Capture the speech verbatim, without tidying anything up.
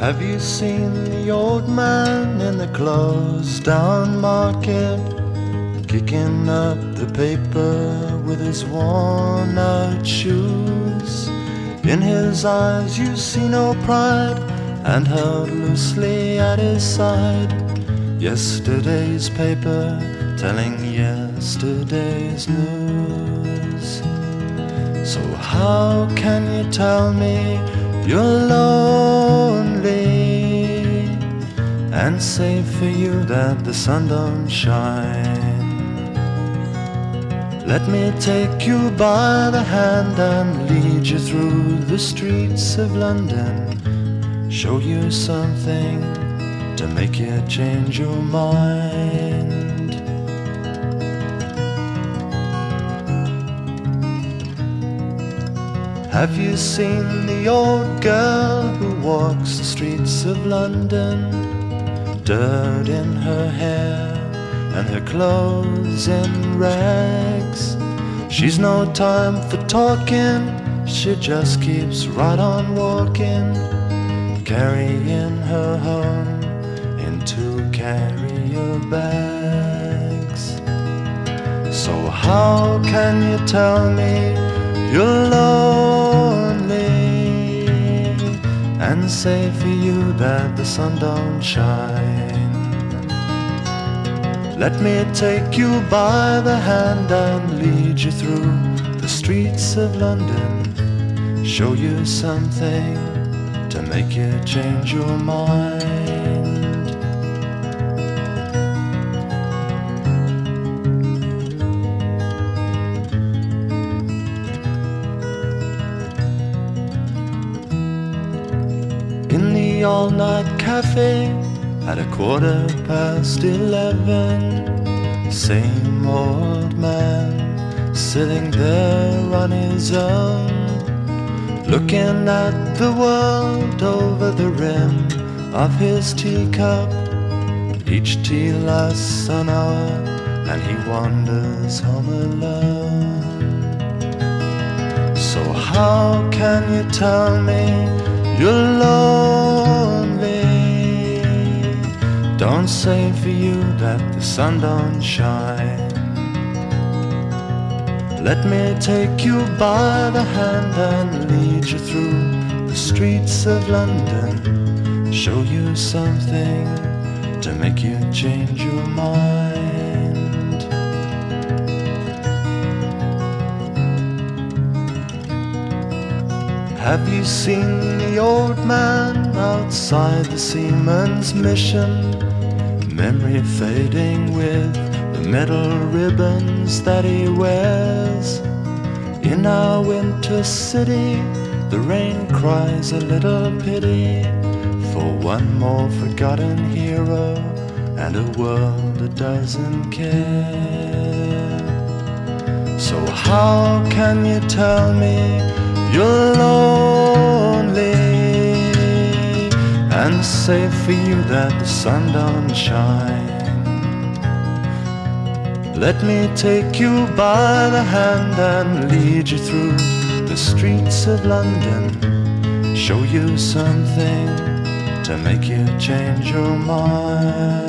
Have you seen the old man in the closed down market, kicking up the paper with his worn out shoes? In his eyes you see no pride, and held loosely at his side, yesterday's paper telling yesterday's news. So how can you tell me you're lonely, and say for you that the sun don't shine? Let me take you by the hand and lead you through the streets of London, show you something to make you change your mind. Have you seen the old girl who walks the streets of London, dirt in her hair and her clothes in rags? She's no time for talking, she just keeps right on walking, carrying her home in two carrier bags. So how can you tell me you're lonely, and say for you that the sun don't shine? Let me take you by the hand and lead you through the streets of London, show you something to make you change your mind. In the all-night cafe at a quarter past eleven, same old man sitting there on his own, looking at the world over the rim of his teacup. Each tea lasts an hour and he wanders home alone. So how can you tell me you're lonely? Don't say for you that the sun don't shine. Let me take you by the hand and lead you through the streets of London, show you something to make you change your mind. Have you seen the old man outside the Seaman's Mission, memory fading with the metal ribbons that he wears? In our winter city, the rain cries a little pity for one more forgotten hero and a world that doesn't care. So how can you tell me you're lonely, and say for you that the sun don't shine? Let me take you by the hand and lead you through the streets of London, show you something to make you change your mind.